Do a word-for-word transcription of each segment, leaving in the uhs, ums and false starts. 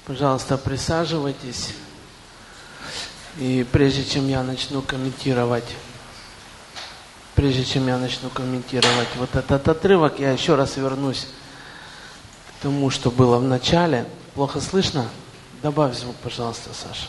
Пожалуйста, присаживайтесь. И прежде чем я начну комментировать, прежде чем я начну комментировать вот этот отрывок, я еще раз вернусь к тому, что было в начале. Плохо слышно? Добавь звук, пожалуйста, Саша.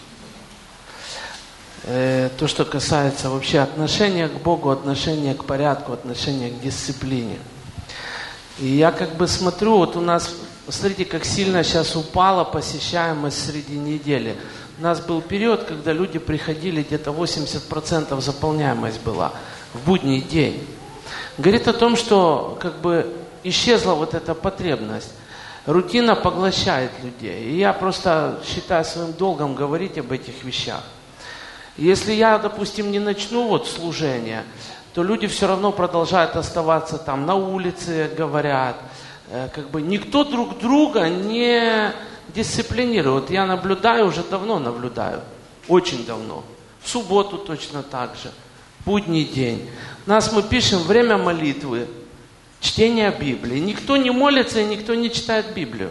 Э, то, что касается вообще отношения к Богу, отношения к порядку, отношения к дисциплине. И я как бы смотрю, вот у нас, смотрите, как сильно сейчас упала посещаемость среди недели. У нас был период, когда люди приходили, где-то восемьдесят процентов заполняемость была в будний день. Говорит о том, что как бы исчезла вот эта потребность. Рутина поглощает людей. И я просто считаю своим долгом говорить об этих вещах. Если я, допустим, не начну вот служение, то люди все равно продолжают оставаться там на улице, говорят. Э, как бы никто друг друга не дисциплинирует. Я наблюдаю, уже давно наблюдаю. Очень давно. В субботу точно так же. Будний день. У нас мы пишем время молитвы, чтение Библии. Никто не молится и никто не читает Библию.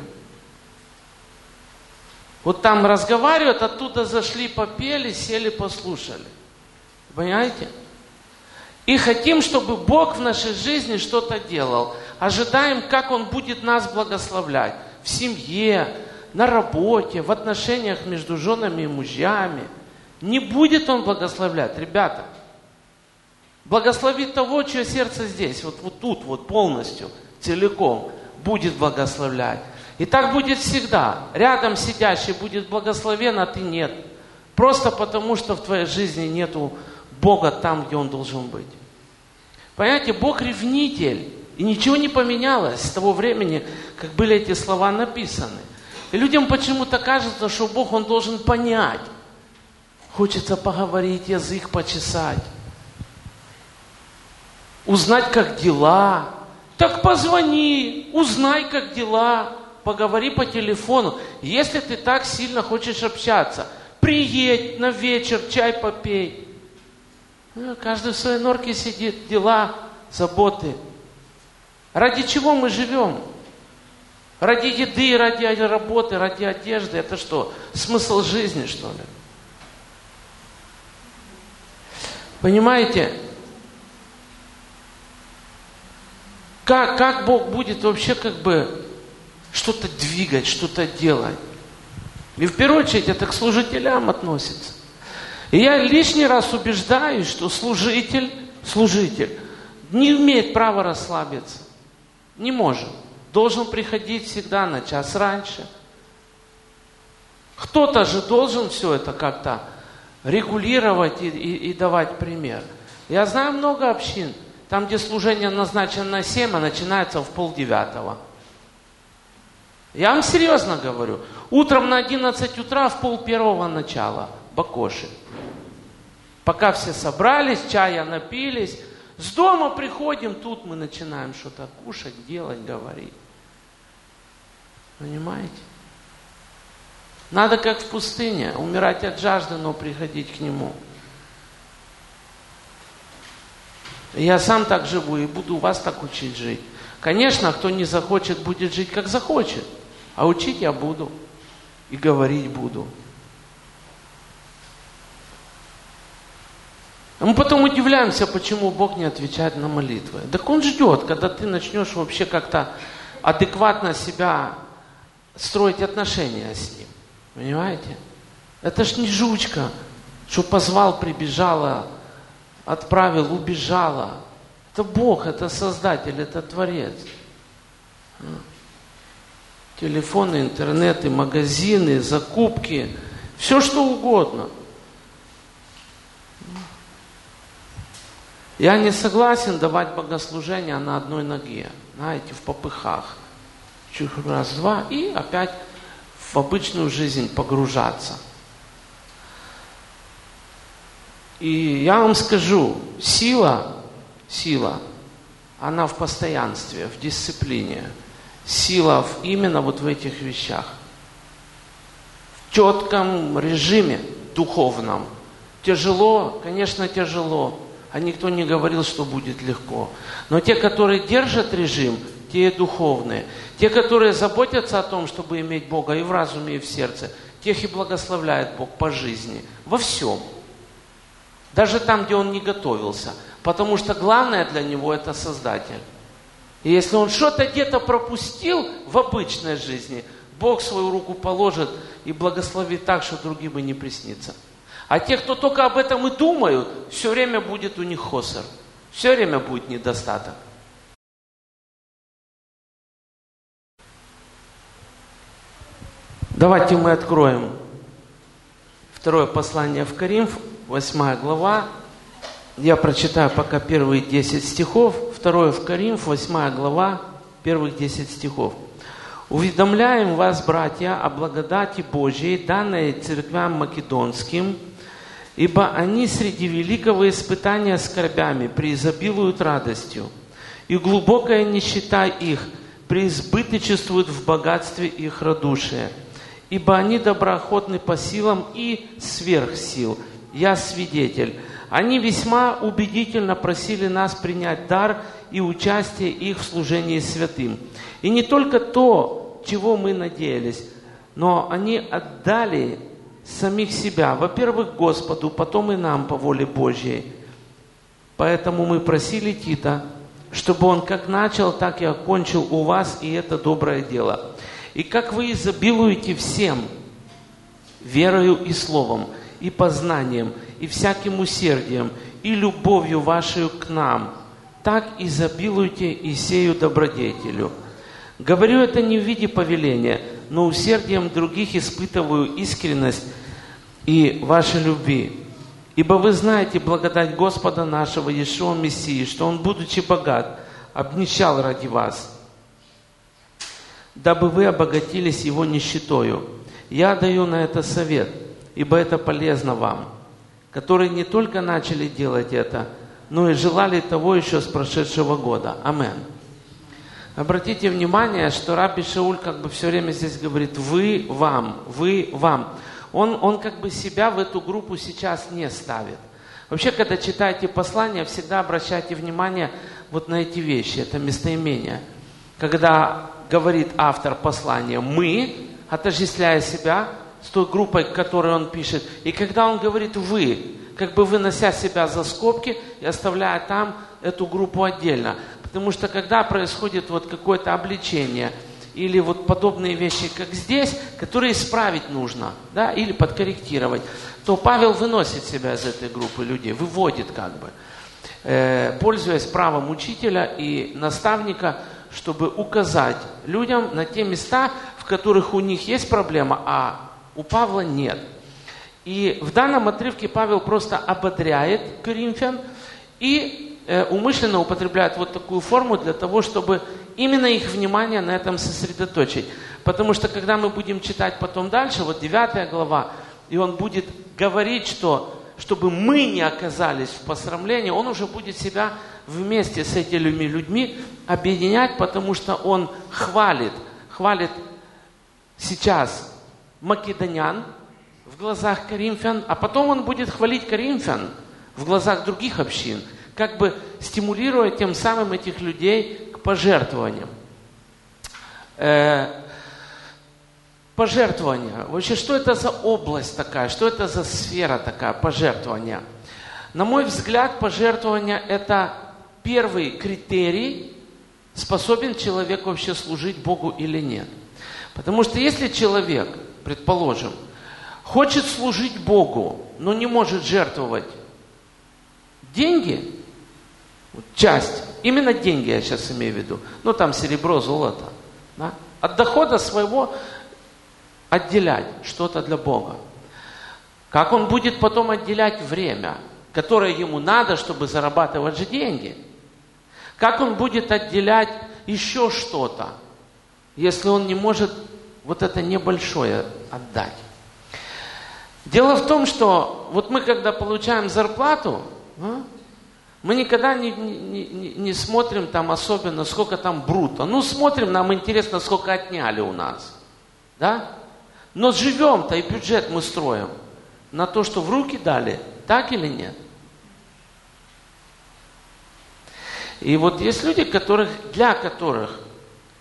Вот там разговаривают, оттуда зашли, попели, сели, послушали. Понимаете? И хотим, чтобы Бог в нашей жизни что-то делал. Ожидаем, как Он будет нас благословлять. В семье, на работе, в отношениях между женами и мужьями. Не будет Он благословлять, ребята. Благословит того, чье сердце здесь, вот, вот тут, вот полностью, целиком, будет благословлять. И так будет всегда. Рядом сидящий будет благословен, а ты нет. Просто потому, что в твоей жизни нету Бога там, где Он должен быть. Понимаете, Бог ревнитель. И ничего не поменялось с того времени, как были эти слова написаны. И людям почему-то кажется, что Бог, Он должен понять. Хочется поговорить, язык почесать. Узнать, как дела. Так позвони, узнай, как дела. Поговори по телефону. Если ты так сильно хочешь общаться, приедь на вечер, чай попей. Каждый в своей норке сидит, дела, заботы. Ради чего мы живем? Ради еды, ради работы, ради одежды. Это что, смысл жизни, что ли? Понимаете? Как, как Бог будет вообще как бы что-то двигать, что-то делать? И в первую очередь это к служителям относится. И я лишний раз убеждаюсь, что служитель, служитель не имеет права расслабиться. Не может. Должен приходить всегда на час раньше. Кто-то же должен все это как-то регулировать и, и, и давать пример. Я знаю много общин, там, где служение назначено на семь, а начинается в полдевятого. Я вам серьезно говорю. Утром на одиннадцать утра, в пол первого начала. Бакоши. Пока все собрались, чая напились. С дома приходим, тут мы начинаем что-то кушать, делать, говорить. Понимаете? Надо как в пустыне, умирать от жажды, но приходить к Нему. Я сам так живу и буду вас так учить жить. Конечно, кто не захочет, будет жить как захочет. А учить я буду. И говорить буду. Мы потом удивляемся, почему Бог не отвечает на молитвы. Так Он ждет, когда ты начнешь вообще как-то адекватно себя строить отношения с Ним. Понимаете? Это ж не жучка, что позвал, прибежала, отправил, убежала. Это Бог, это Создатель, это Творец. Телефоны, интернеты, магазины, закупки, все что угодно. Я не согласен давать богослужение на одной ноге, знаете, в попыхах. Чуть раз-два и опять в обычную жизнь погружаться. И я вам скажу, сила, сила, она в постоянстве, в дисциплине. Сила в, именно вот в этих вещах. В четком режиме духовном. Тяжело, конечно, тяжело. А никто не говорил, что будет легко. Но те, которые держат режим, те и духовные. Те, которые заботятся о том, чтобы иметь Бога и в разуме, и в сердце, тех и благословляет Бог по жизни, во всем. Даже там, где он не готовился. Потому что главное для него это Создатель. И если он что-то где-то пропустил в обычной жизни, Бог свою руку положит и благословит так, что другим и не приснится. А те, кто только об этом и думают, все время будет у них хосер. Все время будет недостаток. Давайте мы откроем второе послание в Коринф, восьмая глава. Я прочитаю пока первые десять стихов. Второе в Коринф, восьмая глава, первых десять стихов. «Уведомляем вас, братья, о благодати Божией, данной церквям македонским, ибо они среди великого испытания скорбями преизобилуют радостью, и глубокая нищета их преизбыточествует в богатстве их радушия. Ибо они доброохотны по силам и сверх сил. Я свидетель. Они весьма убедительно просили нас принять дар и участие их в служении святым. И не только то, чего мы надеялись, но они отдали самих себя, во-первых, Господу, потом и нам по воле Божьей. Поэтому мы просили Тита, чтобы он как начал, так и окончил у вас и это доброе дело. И как вы изобилуете всем, верою и словом, и познанием, и всяким усердием, и любовью вашей к нам, так изобилуйте и сею добродетелю. Говорю это не в виде повеления, но усердием других испытываю искренность и вашей любви. Ибо вы знаете благодать Господа нашего Иешуа Мессии, что Он, будучи богат, обнищал ради вас, дабы вы обогатились Его нищетою. Я даю на это совет, ибо это полезно вам, которые не только начали делать это, но и желали того еще с прошедшего года. Амин. Обратите внимание, что Рабби Шауль как бы все время здесь говорит «вы, вам, вы, вам». Он, он как бы себя в эту группу сейчас не ставит. Вообще, когда читаете послания, всегда обращайте внимание вот на эти вещи, это местоимение. Когда говорит автор послания «мы», отождествляя себя с той группой, к которой он пишет, и когда он говорит «вы», как бы вынося себя за скобки и оставляя там эту группу отдельно. Потому что когда происходит вот какое-то обличение или вот подобные вещи, как здесь, которые исправить нужно, да, или подкорректировать, то Павел выносит себя из этой группы людей, выводит как бы, э, пользуясь правом учителя и наставника, чтобы указать людям на те места, в которых у них есть проблема, а у Павла нет. И в данном отрывке Павел просто ободряет коринфян и э, умышленно употребляет вот такую форму для того, чтобы именно их внимание на этом сосредоточить. Потому что когда мы будем читать потом дальше, вот девятая глава, и он будет говорить, что чтобы мы не оказались в посрамлении, он уже будет себя вместе с этими людьми объединять, потому что он хвалит, хвалит сейчас македонян в глазах коринфян, а потом он будет хвалить коринфян в глазах других общин, как бы стимулируя тем самым этих людей к пожертвованиям. Э, пожертвования. Вообще, что это за область такая, что это за сфера такая, пожертвования? На мой взгляд, пожертвование – это первый критерий, способен человек вообще служить Богу или нет. Потому что если человек, предположим, хочет служить Богу, но не может жертвовать деньги, часть, именно деньги я сейчас имею в виду, ну там серебро, золото, да, от дохода своего отделять что-то для Бога. Как он будет потом отделять время, которое ему надо, чтобы зарабатывать же деньги? Как он будет отделять еще что-то, если он не может вот это небольшое отдать? Дело в том, что вот мы, когда получаем зарплату, мы никогда не, не, не, не смотрим там особенно, сколько там бруто. Ну, смотрим, нам интересно, сколько отняли у нас. Да? Но живем-то и бюджет мы строим на то, что в руки дали, так или нет? И вот есть люди, которых, для которых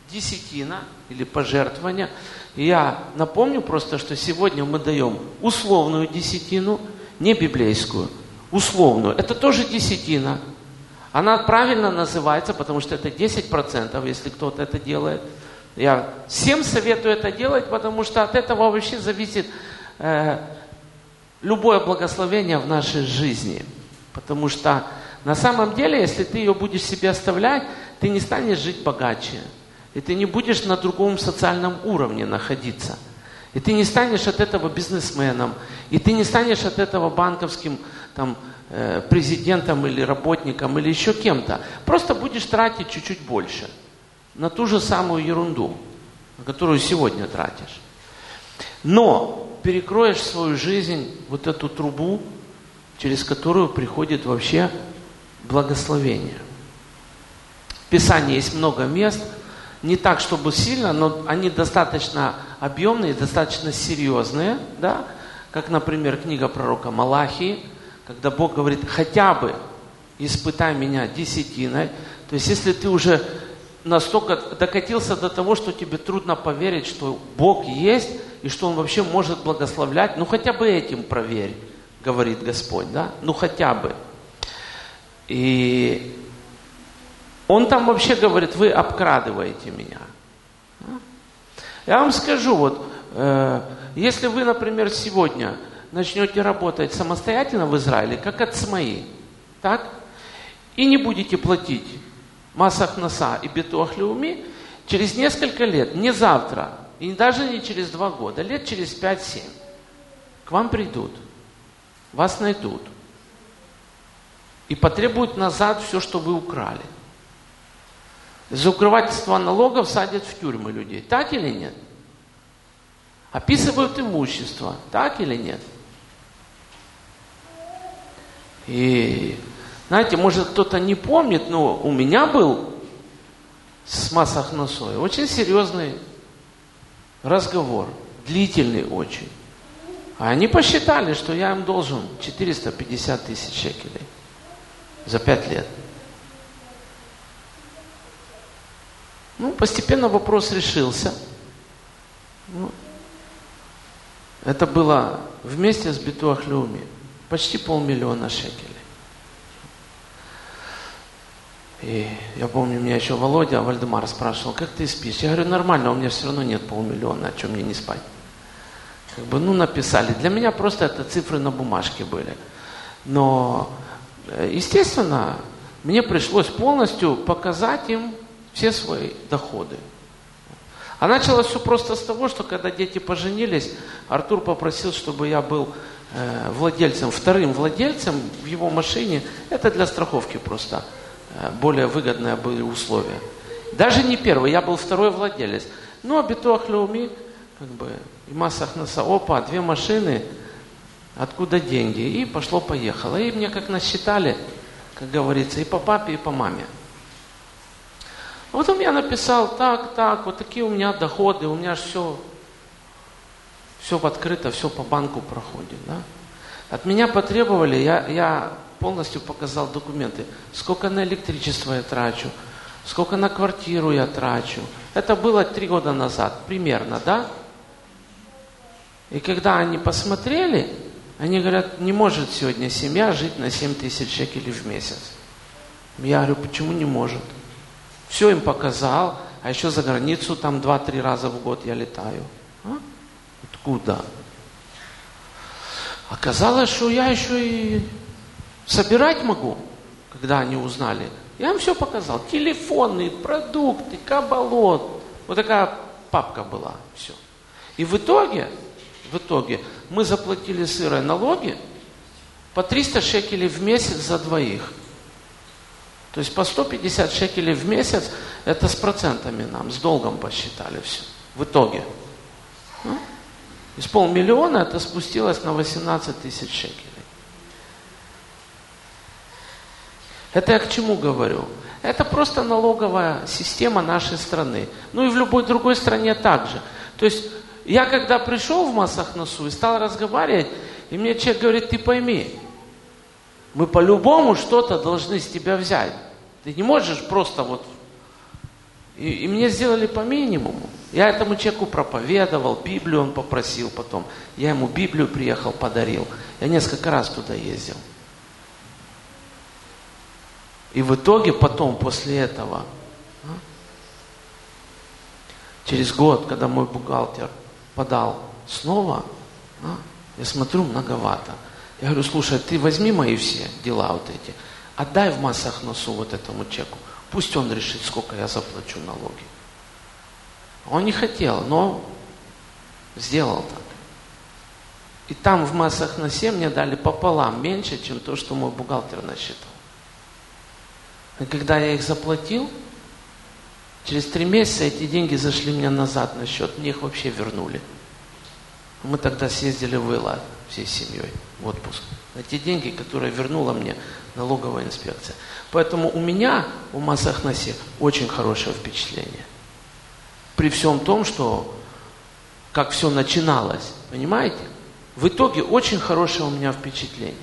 десятина или пожертвование. И я напомню просто, что сегодня мы даем условную десятину, не библейскую, условную. Это тоже десятина. Она правильно называется, потому что это десять процентов, если кто-то это делает. Я всем советую это делать, потому что от этого вообще зависит э, любое благословение в нашей жизни. Потому что на самом деле, если ты ее будешь себе оставлять, ты не станешь жить богаче. И ты не будешь на другом социальном уровне находиться. И ты не станешь от этого бизнесменом. И ты не станешь от этого банковским там, э, президентом или работником или еще кем-то. Просто будешь тратить чуть-чуть больше. На ту же самую ерунду, на которую сегодня тратишь. Но перекроешь свою жизнь, вот эту трубу, через которую приходит вообще благословение. В Писании есть много мест, не так, чтобы сильно, но они достаточно объемные, достаточно серьезные, да? Как, например, книга пророка Малахии, когда Бог говорит, хотя бы испытай меня десятиной. То есть, если ты уже настолько докатился до того, что тебе трудно поверить, что Бог есть, и что Он вообще может благословлять, ну хотя бы этим проверь, говорит Господь, да? Ну хотя бы. И Он там вообще говорит, вы обкрадываете меня. Я вам скажу, вот, э, если вы, например, сегодня начнете работать самостоятельно в Израиле, как ацмаи, так, и не будете платить Мас Ахноса и Битуах Леуми, через несколько лет, не завтра, и даже не через два года, лет через пять-семь, к вам придут, вас найдут и потребуют назад все, что вы украли. За укрывательство налогов садят в тюрьмы людей. Так или нет? Описывают имущество. Так или нет? И, знаете, может кто-то не помнит, но у меня был с Мас Ахносой очень серьезный разговор. Длительный очень. А они посчитали, что я им должен четыреста пятьдесят тысяч шекелей за пять лет. Ну, постепенно вопрос решился. Ну, это было вместе с Битуах Леуми. Почти полмиллиона шекелей. И я помню, меня еще Володя Вальдемар спрашивал, как ты спишь? Я говорю, нормально, у меня все равно нет полмиллиона, о чем мне не спать. Как бы, ну, написали. Для меня просто это цифры на бумажке были. Но, естественно, мне пришлось полностью показать им все свои доходы. А началось все просто с того, что когда дети поженились, Артур попросил, чтобы я был э, владельцем, вторым владельцем в его машине. Это для страховки просто э, более выгодные были условия. Даже не первый, я был второй владелец. Ну, а Битуах Леуми, как бы, и Мас Ахноса, опа, две машины, откуда деньги? И пошло-поехало. И мне как насчитали, как говорится, и по папе, и по маме. Потом я написал, так, так, вот такие у меня доходы, у меня же все, все открыто, все по банку проходит. Да? От меня потребовали, я, я полностью показал документы, сколько на электричество я трачу, сколько на квартиру я трачу. Это было три года назад, примерно, да? И когда они посмотрели, они говорят, не может сегодня семья жить на семь тысяч шекелей в месяц. Я говорю, почему не может? Все им показал, а еще за границу там два-три раза в год я летаю. А? Откуда? Оказалось, что я еще и собирать могу, когда они узнали. Я им все показал. Телефоны, продукты, кабалот. Вот такая папка была. Все. И в итоге, в итоге мы заплатили сырые налоги по триста шекелей в месяц за двоих. То есть по сто пятьдесят шекелей в месяц, это с процентами нам, с долгом посчитали все. В итоге. Ну, из полмиллиона это спустилось на восемнадцать тысяч шекелей. Это я к чему говорю? Это просто налоговая система нашей страны. Ну и в любой другой стране также. То есть я когда пришел в Мас Ахносу и стал разговаривать, и мне человек говорит, ты пойми, мы по-любому что-то должны с тебя взять. Ты не можешь просто вот И, и мне сделали по минимуму. Я этому человеку проповедовал, Библию он попросил потом. Я ему Библию приехал, подарил. Я несколько раз туда ездил. И в итоге потом, после этого, через год, когда мой бухгалтер подал снова, я смотрю, многовато. Я говорю, слушай, ты возьми мои все дела вот эти, отдай в массах носу вот этому человеку. Пусть он решит, сколько я заплачу налоги. Он не хотел, но сделал так. И там в массах носе мне дали пополам меньше, чем то, что мой бухгалтер насчитал. И когда я их заплатил, через три месяца эти деньги зашли мне назад на счет. Мне их вообще вернули. Мы тогда съездили в Элад всей семьей в отпуск. На те деньги, которые вернула мне налоговая инспекция. Поэтому у меня в Масахнасе очень хорошее впечатление. При всем том, что как все начиналось, понимаете? В итоге очень хорошее у меня впечатление.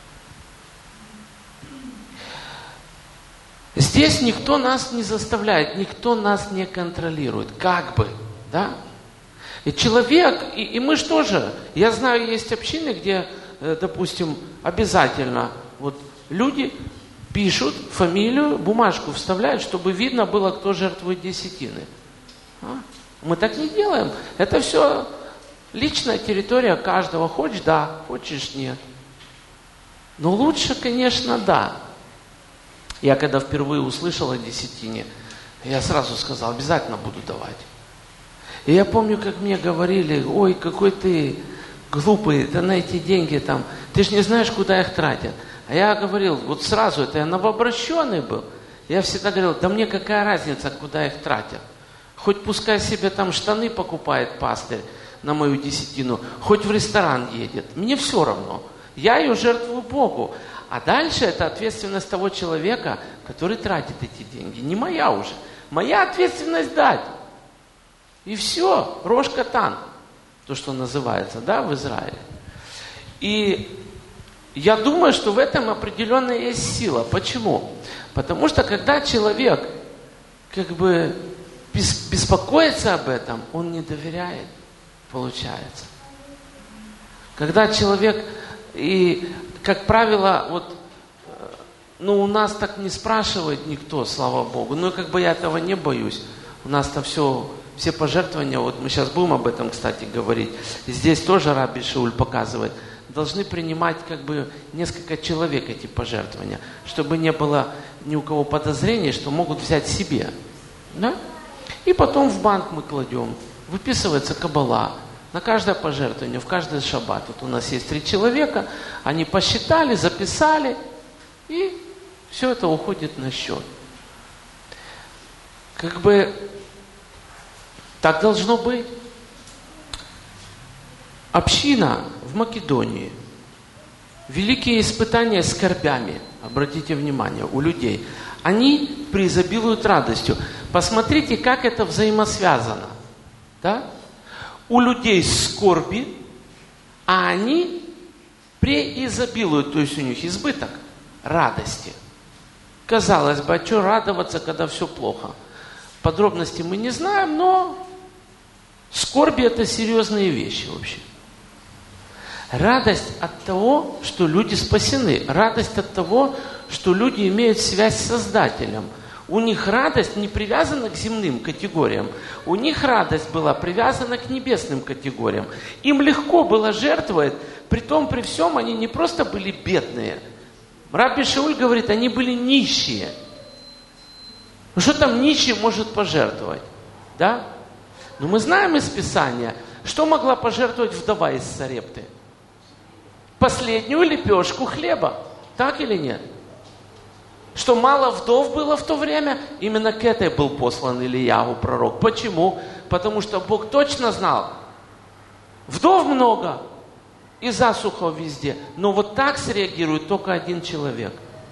Здесь никто нас не заставляет, никто нас не контролирует, как бы, да? И человек, и, и мы что же, я знаю, есть общины, где, допустим, обязательно вот люди пишут фамилию, бумажку вставляют, чтобы видно было, кто жертвует десятины. А? Мы так не делаем. Это все личная территория каждого. Хочешь, да, хочешь, нет. Но лучше, конечно, да. Я когда впервые услышал о десятине, я сразу сказал, обязательно буду давать. И я помню, как мне говорили, ой, какой ты глупый, да на эти деньги там, ты же не знаешь, куда их тратят. А я говорил, вот сразу, это я новообращенный был, я всегда говорил, да мне какая разница, куда их тратят. Хоть пускай себе там штаны покупает пастырь на мою десятину, хоть в ресторан едет, мне все равно. Я ее жертвую Богу. А дальше это ответственность того человека, который тратит эти деньги. Не моя уже. Моя ответственность дать. И все, рош катан, то, что называется, да, в Израиле. И я думаю, что в этом определенная есть сила. Почему? Потому что когда человек как бы беспокоится об этом, он не доверяет, получается. Когда человек, и, как правило, вот, ну, у нас так не спрашивает никто, слава Богу. Ну, как бы я этого не боюсь. У нас-то все... Все пожертвования, вот мы сейчас будем об этом, кстати, говорить, здесь тоже Раби Шауль показывает, должны принимать как бы несколько человек эти пожертвования, чтобы не было ни у кого подозрений, что могут взять себе. Да? И потом в банк мы кладем, выписывается кабала на каждое пожертвование, в каждый шаббат. Вот у нас есть три человека, они посчитали, записали, и все это уходит на счет. Как бы... Так должно быть. Община в Македонии. Великие испытания скорбями, обратите внимание, у людей. Они преизобилуют радостью. Посмотрите, как это взаимосвязано. Да? У людей скорби, а они преизобилуют, то есть у них избыток радости. Казалось бы, а что радоваться, когда все плохо? Подробности мы не знаем, но скорби – это серьезные вещи вообще. Радость от того, что люди спасены. Радость от того, что люди имеют связь с Создателем. У них радость не привязана к земным категориям. У них радость была привязана к небесным категориям. Им легко было жертвовать, при том, при всем, они не просто были бедные. Раби Шауль говорит, они были нищие. Ну что там нищий может пожертвовать? Да? Но мы знаем из Писания, что могла пожертвовать вдова из Сарепты? Последнюю лепешку хлеба. Так или нет? Что мало вдов было в то время? Именно к этой был послан Ильяу, пророк. Почему? Потому что Бог точно знал, вдов много и засуха везде. Но вот так среагирует только один человек.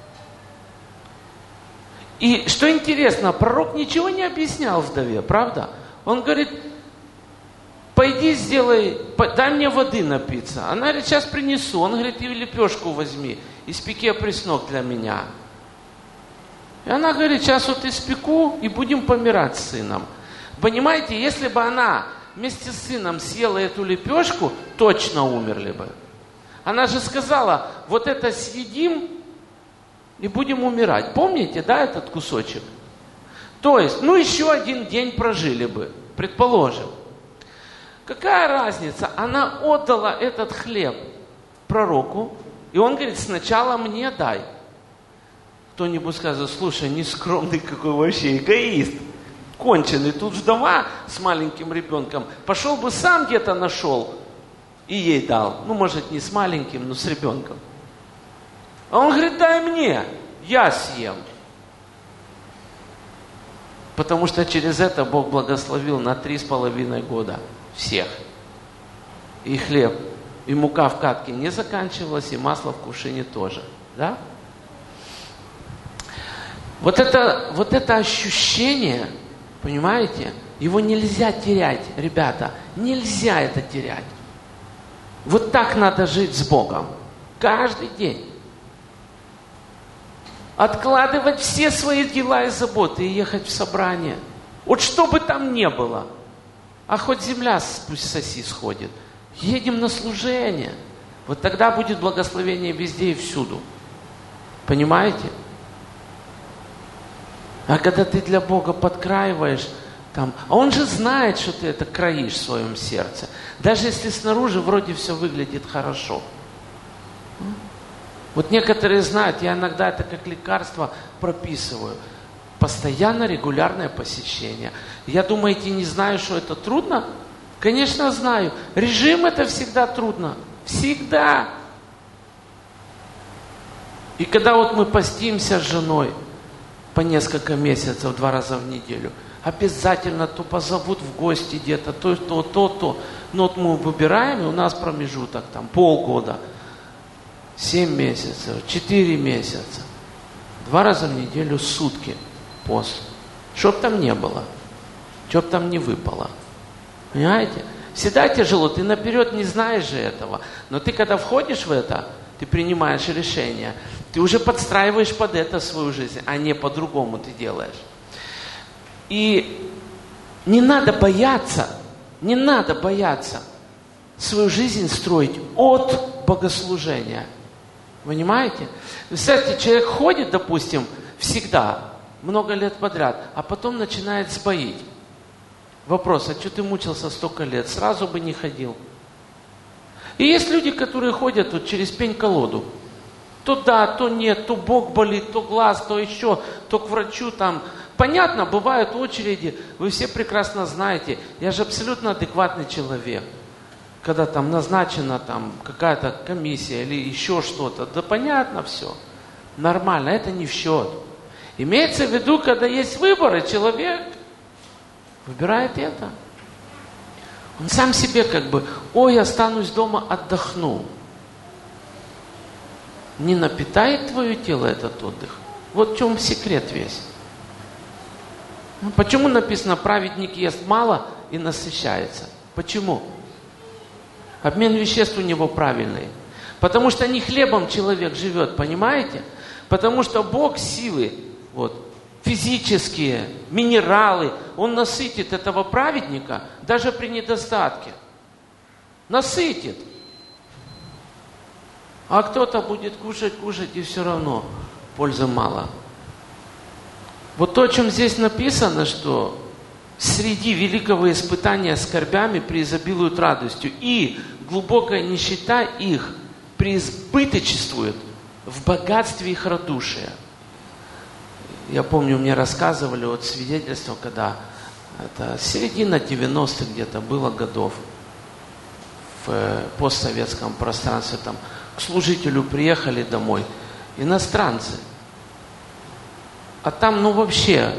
И что интересно, пророк ничего не объяснял вдове, правда? Он говорит, пойди сделай, дай мне воды напиться. Она говорит, сейчас принесу. Он говорит, и лепешку возьми, испеки опреснок для меня. И она говорит, сейчас вот испеку и будем помирать с сыном. Понимаете, если бы она вместе с сыном съела эту лепешку, точно умерли бы. Она же сказала, вот это съедим и будем умирать. Помните, да, этот кусочек? То есть, ну еще один день прожили бы, предположим. Какая разница? Она отдала этот хлеб пророку, и он говорит, сначала мне дай. Кто-нибудь скажет, слушай, нескромный какой вообще эгоист, конченый, тут вдова с маленьким ребенком, пошел бы сам где-то нашел и ей дал. Ну, может, не с маленьким, но с ребенком. А он говорит, дай мне, я съем. Потому что через это Бог благословил на три с половиной года всех. И хлеб, и мука в катке не заканчивалась, и масло в кувшине тоже. Да? Вот это, вот это ощущение, понимаете, его нельзя терять, ребята. Нельзя это терять. Вот так надо жить с Богом. Каждый день. Откладывать все свои дела и заботы и ехать в собрание. Вот что бы там ни было. А хоть земля пусть соси сходит. Едем на служение. Вот тогда будет благословение везде и всюду. Понимаете? А когда ты для Бога подкраиваешь, там, а Он же знает, что ты это краишь в своем сердце. Даже если снаружи вроде все выглядит хорошо. Вот некоторые знают, я иногда это как лекарство прописываю. Постоянно регулярное посещение. Я, думаете, не знаю, что это трудно? Конечно, знаю. Режим это всегда трудно. Всегда. И когда вот мы постимся с женой по несколько месяцев, два раза в неделю, обязательно то позовут в гости где-то, то, то, то, то. Но вот мы выбираем, и у нас промежуток там полгода. Семь месяцев, четыре месяца. Два раза в неделю сутки пост. Чтоб там не было. Чтоб там не выпало. Понимаете? Всегда тяжело. Ты наперед не знаешь же этого. Но ты когда входишь в это, ты принимаешь решение. Ты уже подстраиваешь под это свою жизнь, а не по-другому ты делаешь. И не надо бояться, не надо бояться свою жизнь строить от богослужения. Понимаете? Представьте, человек ходит, допустим, всегда, много лет подряд, а потом начинает сбоить. Вопрос, а что ты мучился столько лет? Сразу бы не ходил. И есть люди, которые ходят вот через пень-колоду. То да, то нет, то бок болит, то глаз, то еще, то к врачу там. Понятно, бывают очереди, вы все прекрасно знаете. Я же абсолютно адекватный человек. Когда там назначена там какая-то комиссия или еще что-то, да понятно все. Нормально, это не в счет. Имеется в виду, когда есть выборы, человек выбирает это. Он сам себе как бы, ой, останусь дома, отдохну. Не напитает твое тело этот отдых. Вот в чем секрет весь. Ну, почему написано, праведник ест мало и насыщается? Почему? Обмен веществ у него правильный. Потому что не хлебом человек живет, понимаете? Потому что Бог силы, вот, физические, минералы, Он насытит этого праведника даже при недостатке. Насытит. А кто-то будет кушать, кушать, и все равно пользы мало. Вот то, о чем здесь написано, что среди великого испытания скорбями преизобилуют радостью, и глубокая нищета их преизбыточествует в богатстве их радушия. Я помню, мне рассказывали вот свидетельство, когда это середина девяностых где-то было годов в постсоветском пространстве, там к служителю приехали домой иностранцы. А там, ну вообще,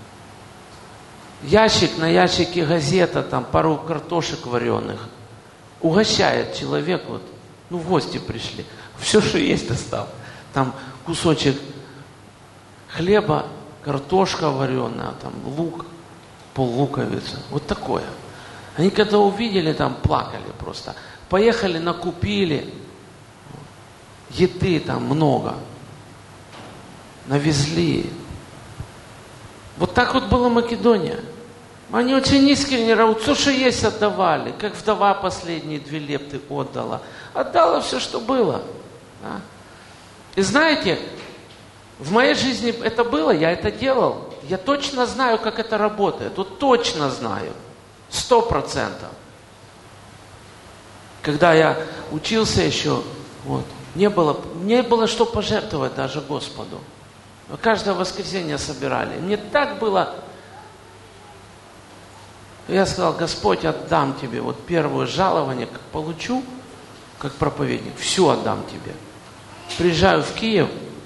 ящик на ящике газета, там пару картошек вареных. Угощает человек, вот, ну в гости пришли. Все, что есть, достал. Там кусочек хлеба, картошка вареная, там лук, поллуковицы. Вот такое. Они когда увидели, там плакали просто. Поехали, накупили. Еды там много. Навезли. Вот так вот была Македония. Они очень искренне, все, что есть, отдавали. Как вдова последние две лепты отдала. Отдала все, что было. Да? И знаете, в моей жизни это было, я это делал. Я точно знаю, как это работает. Вот точно знаю. Сто процентов. Когда я учился еще, вот, не было, не было что пожертвовать даже Господу. Каждое воскресенье собирали. Мне так было... Я сказал: Господь, отдам тебе вот первое жалование, как получу, как проповедник, все отдам тебе. Приезжаю в Киев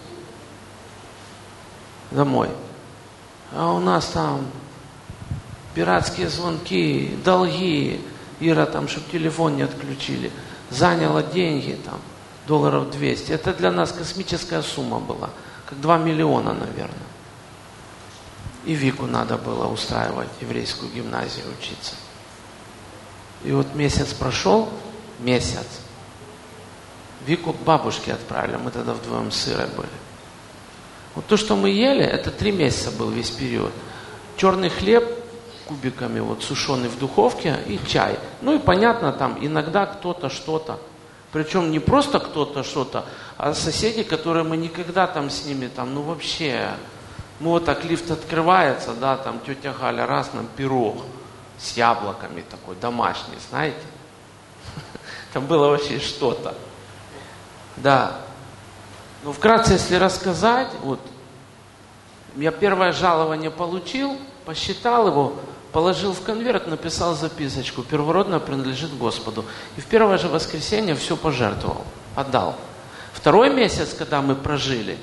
домой, а у нас там пиратские звонки, долги, Ира там, чтобы телефон не отключили, заняла деньги там, долларов двести. Это для нас космическая сумма была, как два миллиона, наверное. И Вику надо было устраивать в еврейскую гимназию учиться. И вот месяц прошел, месяц. Вику к бабушке отправили, мы тогда вдвоем с Ирой были. Вот то, что мы ели, это три месяца был весь период. Черный хлеб кубиками, вот сушеный в духовке, и чай. Ну и понятно, там иногда кто-то что-то. Причем не просто кто-то что-то, а соседи, которые мы никогда там с ними, там, ну вообще... Ну вот так лифт открывается, да, там тетя Галя, раз нам пирог с яблоками такой, домашний, знаете. Там было вообще что-то. Да. Ну вкратце, если рассказать, вот, я первое жалование получил, посчитал его, положил в конверт, написал записочку: первородное принадлежит Господу. И в первое же воскресенье все пожертвовал, отдал. Второй месяц, когда мы прожили,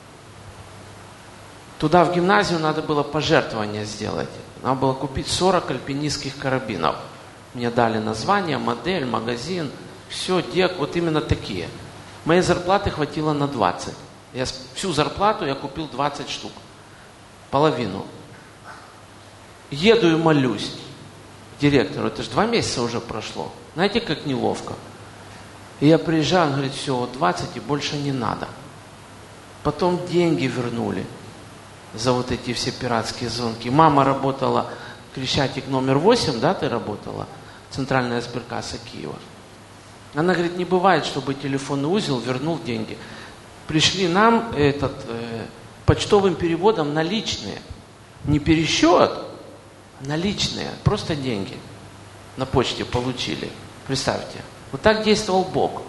туда в гимназию надо было пожертвование сделать. Надо было купить сорок альпинистских карабинов. Мне дали название, модель, магазин, все, дек, вот именно такие. Моей зарплаты хватило на двадцать. Я всю зарплату я купил двадцать штук. Половину. Еду и молюсь директору. Это же два месяца уже прошло. Знаете, как неловко. И я приезжаю, он говорит: все, вот двадцать и больше не надо. Потом деньги вернули за вот эти все пиратские звонки. Мама работала, Крещатик номер восемь, да, ты работала? Центральная сберкасса Киева. Она говорит: не бывает, чтобы телефонный узел вернул деньги. Пришли нам этот, э, почтовым переводом наличные. Не пересчет, а наличные. Просто деньги на почте получили. Представьте. Вот так действовал Бог.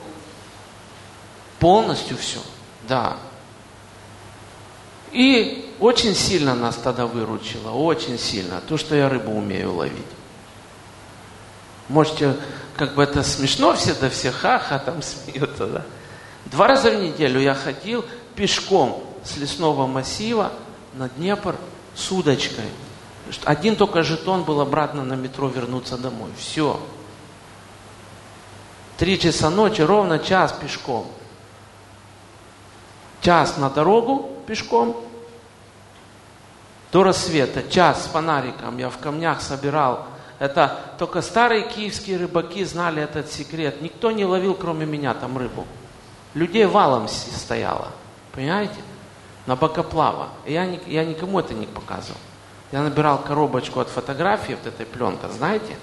Полностью все. Да. И очень сильно нас тогда выручило, очень сильно, то, что я рыбу умею ловить. Можете, как бы это смешно, все да все ха-ха там смеются, да. Два раза в неделю я ходил пешком с лесного массива на Днепр с удочкой. Один только жетон был обратно на метро вернуться домой. Все. Три часа ночи, ровно час пешком. Час на дорогу пешком. До рассвета, час с фонариком я в камнях собирал. Это только старые киевские рыбаки знали этот секрет. Никто не ловил, кроме меня, там рыбу. Людей валом стояло. Понимаете? На бокоплава. И я, я никому это не показывал. Я набирал коробочку от фотографии, вот этой пленка, знаете?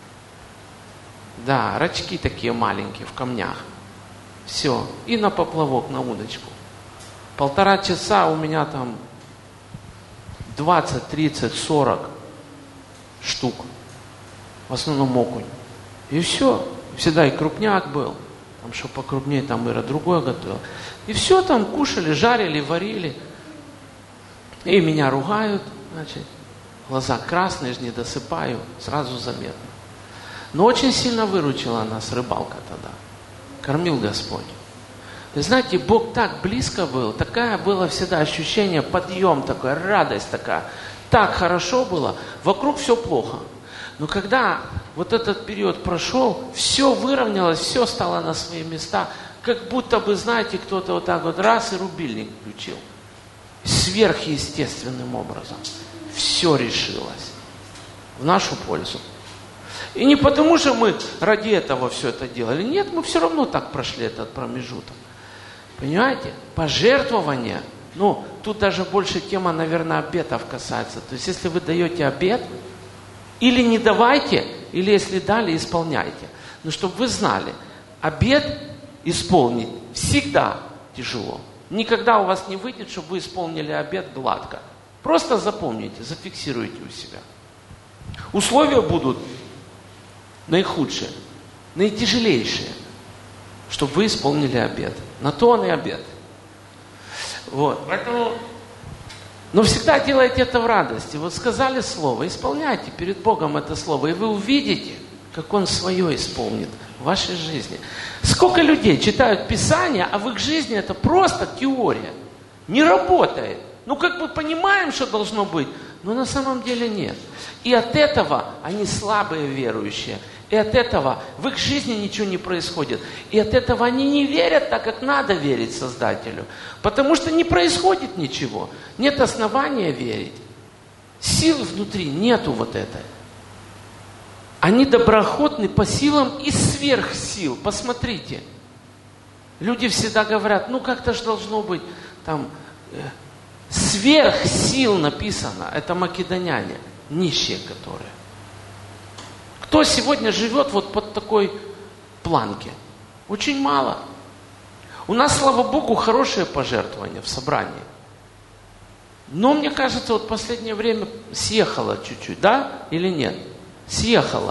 Да, рачки такие маленькие в камнях. Все. И на поплавок, на удочку. Полтора часа у меня там двадцать, тридцать, сорок штук. В основном окунь. И все. Всегда и крупняк был. Там, что покрупнее, там Ира другое готовил. И все там кушали, жарили, варили. И меня ругают, значит. Глаза красные, ж не досыпаю. Сразу заметно. Но очень сильно выручила нас рыбалка тогда. Кормил Господь. Вы знаете, Бог так близко был, такая было всегда ощущение, подъем такой, радость такая. Так хорошо было, вокруг все плохо. Но когда вот этот период прошел, все выровнялось, все стало на свои места, как будто бы, знаете, кто-то вот так вот раз и рубильник включил. Сверхъестественным образом. Все решилось в нашу пользу. И не потому, что мы ради этого все это делали. Нет, мы все равно так прошли этот промежуток. Понимаете? Пожертвование Ну, тут даже больше тема, наверное, обетов касается. То есть, если вы даете обет, или не давайте, или если дали, исполняйте. Но чтобы вы знали, обет исполнить всегда тяжело. Никогда у вас не выйдет, чтобы вы исполнили обет гладко. Просто запомните, зафиксируйте у себя. Условия будут наихудшие, наитяжелейшие, чтобы вы исполнили обет. На то он и обет. Вот, поэтому, но всегда делайте это в радости. Вот сказали слово, исполняйте перед Богом это слово, и вы увидите, как Он свое исполнит в вашей жизни. Сколько людей читают Писание, а в их жизни это просто теория. Не работает. Ну, как бы понимаем, что должно быть, но на самом деле нет. И от этого они слабые верующие. И от этого в их жизни ничего не происходит. И от этого они не верят так, как надо верить Создателю. Потому что не происходит ничего. Нет основания верить. Сил внутри нету вот этой. Они доброохотны по силам и сверх сил. Посмотрите. Люди всегда говорят, ну как-то же должно быть там э, сверх сил написано. Это македоняне, нищие которые. Кто сегодня живет вот под такой планке? Очень мало. У нас, слава Богу, хорошее пожертвование в собрании. Но, мне кажется, вот в последнее время съехало чуть-чуть, да или нет? Съехало.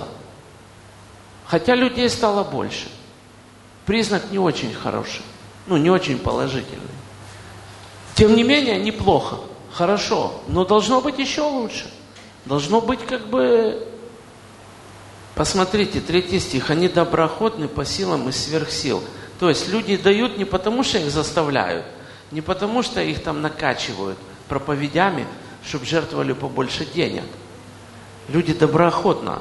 Хотя людей стало больше. Признак не очень хороший. Ну, не очень положительный. Тем не менее, неплохо. Хорошо. Но должно быть еще лучше. Должно быть как бы... Посмотрите, третий стих. Они доброохотны по силам и сверх сил. То есть люди дают не потому, что их заставляют, не потому, что их там накачивают проповедями, чтобы жертвовали побольше денег. Люди доброохотно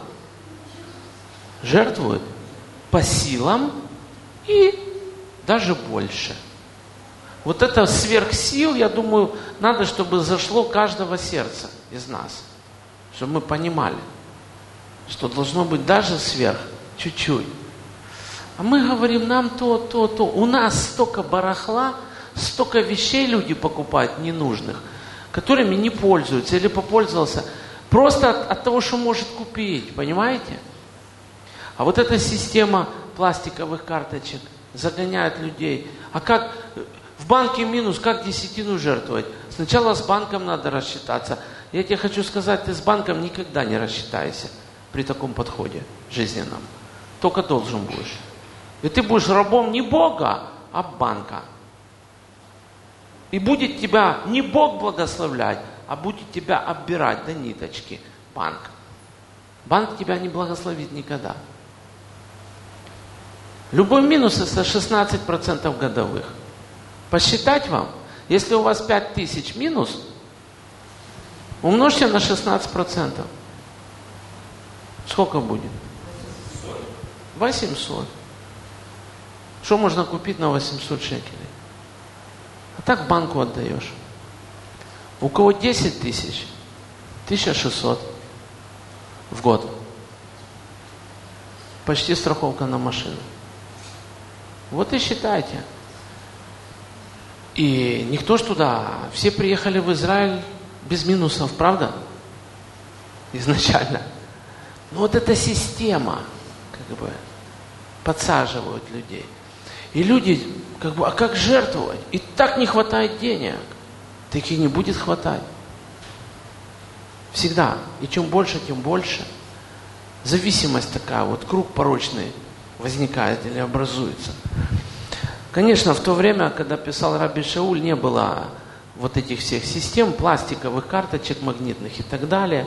жертвуют по силам и даже больше. Вот это сверх сил, я думаю, надо, чтобы зашло каждого сердца из нас. Чтобы мы понимали, что должно быть даже сверх, чуть-чуть. А мы говорим, нам то, то, то. У нас столько барахла, столько вещей люди покупают ненужных, которыми не пользуются или попользовался просто от, от того, что может купить, понимаете? А вот эта система пластиковых карточек загоняет людей. А как в банке минус, как десятину жертвовать? Сначала с банком надо рассчитаться. Я тебе хочу сказать, ты с банком никогда не рассчитайся при таком подходе жизненном. Только должен будешь. И ты будешь рабом не Бога, а банка. И будет тебя не Бог благословлять, а будет тебя оббирать до ниточки банк. Банк тебя не благословит никогда. Любой минус это шестнадцать процентов годовых. Посчитать вам, если у вас пять тысяч минус, умножьте на шестнадцать процентов. Сколько будет? восемьсот. Что можно купить на восемьсот шекелей? А так банку отдаешь. У кого десять тысяч, тысяча шестьсот в год. Почти страховка на машину. Вот и считайте. И никто ж туда, все приехали в Израиль без минусов, правда? Изначально. Но вот эта система, как бы, подсаживает людей. И люди, как бы, а как жертвовать? И так не хватает денег. Так и не будет хватать. Всегда. И чем больше, тем больше. Зависимость такая, вот круг порочный возникает или образуется. Конечно, в то время, когда писал Раби Шауль, не было вот этих всех систем, пластиковых карточек магнитных и так далее.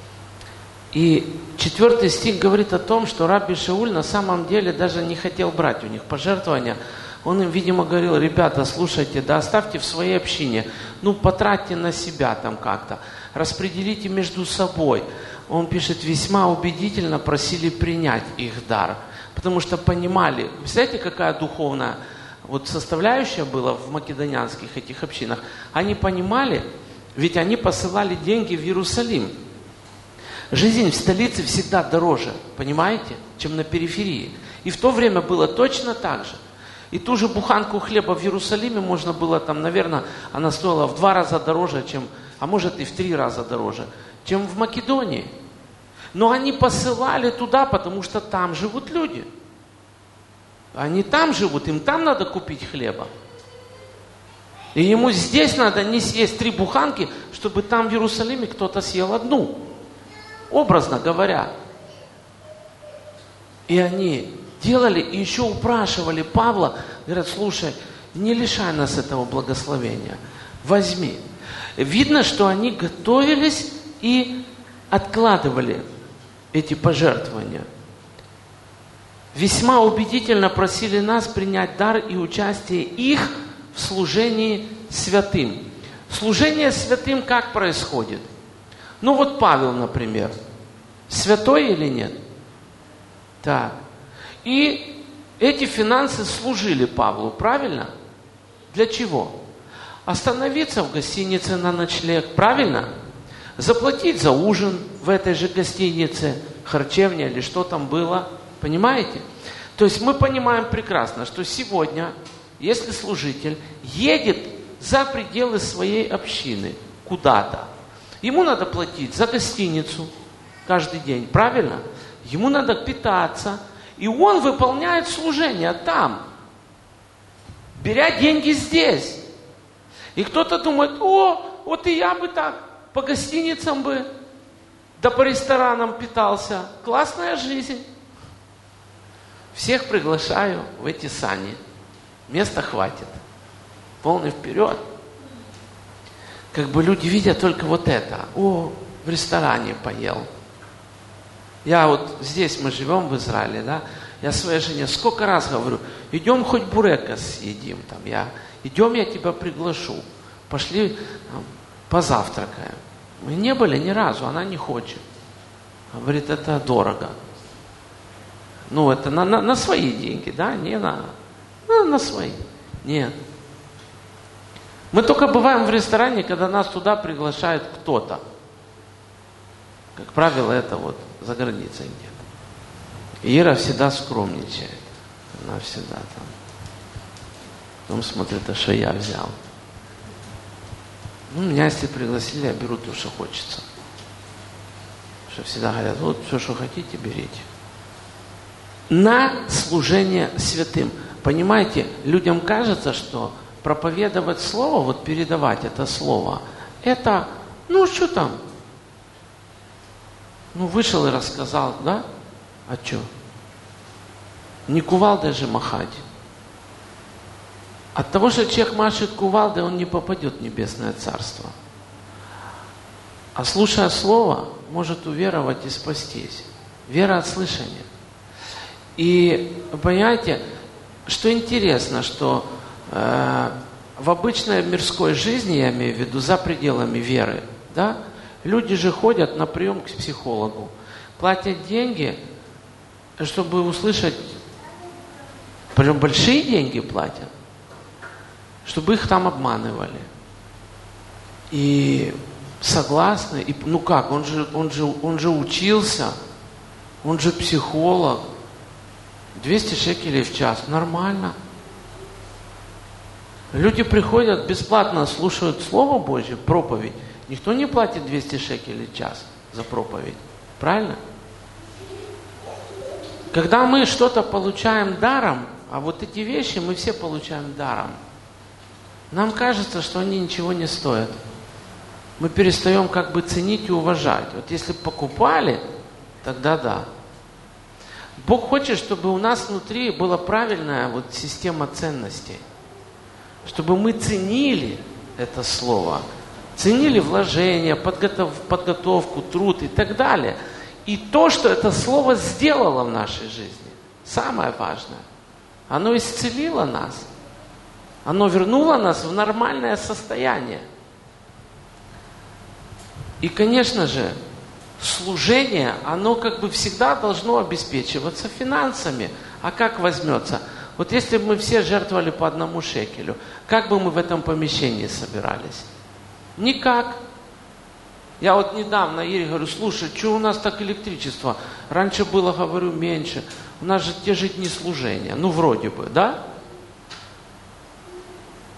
И четвертый стих говорит о том, что Раби Шауль на самом деле даже не хотел брать у них пожертвования. Он им, видимо, говорил, ребята, слушайте, да оставьте в своей общине, ну потратьте на себя там как-то, распределите между собой. Он пишет, весьма убедительно просили принять их дар, потому что понимали, представляете, какая духовная вот составляющая была в македонянских этих общинах. Они понимали, ведь они посылали деньги в Иерусалим. Жизнь в столице всегда дороже, понимаете, чем на периферии. И в то время было точно так же. И ту же буханку хлеба в Иерусалиме можно было там, наверное, она стоила в два раза дороже, чем, а может и в три раза дороже, чем в Македонии. Но они посылали туда, потому что там живут люди. Они там живут, им там надо купить хлеба. И ему здесь надо не съесть три буханки, чтобы там в Иерусалиме кто-то съел одну. Образно говоря. И они делали и еще упрашивали Павла, говорят, слушай, не лишай нас этого благословения, возьми. Видно, что они готовились и откладывали эти пожертвования. Весьма убедительно просили нас принять дар и участие их в служении святым. Служение святым как происходит? Ну вот Павел, например, святой или нет? Так. И эти финансы служили Павлу, правильно? Для чего? Остановиться в гостинице на ночлег, правильно? Заплатить за ужин в этой же гостинице, харчевне или что там было, понимаете? То есть мы понимаем прекрасно, что сегодня, если служитель едет за пределы своей общины куда-то, ему надо платить за гостиницу каждый день, правильно? Ему надо питаться, и он выполняет служение там, беря деньги здесь. И кто-то думает, о, вот и я бы так по гостиницам бы, да по ресторанам питался. Классная жизнь. Всех приглашаю в эти сани. Места хватит. Полный вперед. Как бы люди видят только вот это. О, в ресторане поел. Я вот здесь мы живем в Израиле, да, я своей жене сколько раз говорю, идем хоть бурека съедим, там, я, идем, я тебя приглашу, пошли там, позавтракаем. Мы не были ни разу, она не хочет. Говорит, это дорого. Ну, это на, на, на свои деньги, да, не на, на, на свои. Нет. Мы только бываем в ресторане, когда нас туда приглашает кто-то. Как правило, это вот за границей нет. Ира всегда скромничает. Она всегда там. Потом смотрит, а что я взял. Ну, меня если пригласили, я беру то, что хочется. Что всегда говорят, вот все, что хотите, берите. На служение святым. Понимаете, людям кажется, что проповедовать слово, вот передавать это слово, это, ну что там? Ну, вышел и рассказал, да? А что? Не кувалдой же махать. От того, что человек машет кувалдой, он не попадет в небесное царство. А слушая слово, может уверовать и спастись. Вера от слышания. И понимаете, что интересно, что э, в обычной мирской жизни, я имею в виду, за пределами веры, да, люди же ходят на прием к психологу, платят деньги, чтобы услышать, прям большие деньги платят, чтобы их там обманывали. И согласны, и, ну как, он же, он же, он же учился, он же психолог, двести шекелей в час, нормально. Люди приходят, бесплатно слушают Слово Божье, проповедь. Никто не платит двести шекелей в час за проповедь. Правильно? Когда мы что-то получаем даром, а вот эти вещи мы все получаем даром, нам кажется, что они ничего не стоят. Мы перестаем как бы ценить и уважать. Вот если покупали, тогда да. Бог хочет, чтобы у нас внутри была правильная вот система ценностей. Чтобы мы ценили это слово. Ценили вложения, подготов, подготовку, труд и так далее. И то, что это слово сделало в нашей жизни. Самое важное. Оно исцелило нас. Оно вернуло нас в нормальное состояние. И, конечно же, служение, оно как бы всегда должно обеспечиваться финансами. А как возьмется? Вот если бы мы все жертвовали по одному шекелю, как бы мы в этом помещении собирались? Никак. Я вот недавно Ире говорю, слушай, что у нас так электричество? Раньше было, говорю, меньше. У нас же те же дни служения. Ну, вроде бы, да?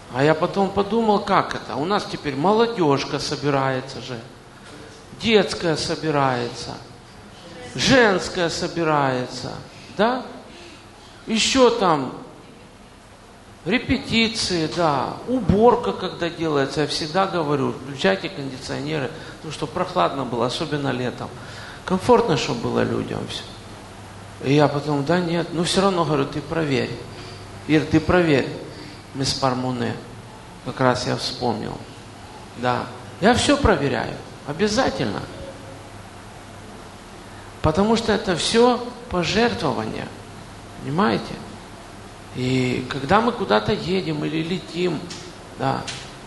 А я потом подумал, как это? У нас теперь молодежка собирается же, детская собирается, женская собирается, да? Еще там репетиции, да, уборка, когда делается. Я всегда говорю, включайте кондиционеры, потому что прохладно было, особенно летом. Комфортно, чтобы было людям все. И я потом, да нет, ну все равно говорю, ты проверь. Ир, ты проверь. Мисс Пармуне, как раз я вспомнил. Да, я все проверяю, обязательно. Потому что это все пожертвования, понимаете? И когда мы куда-то едем или летим, да,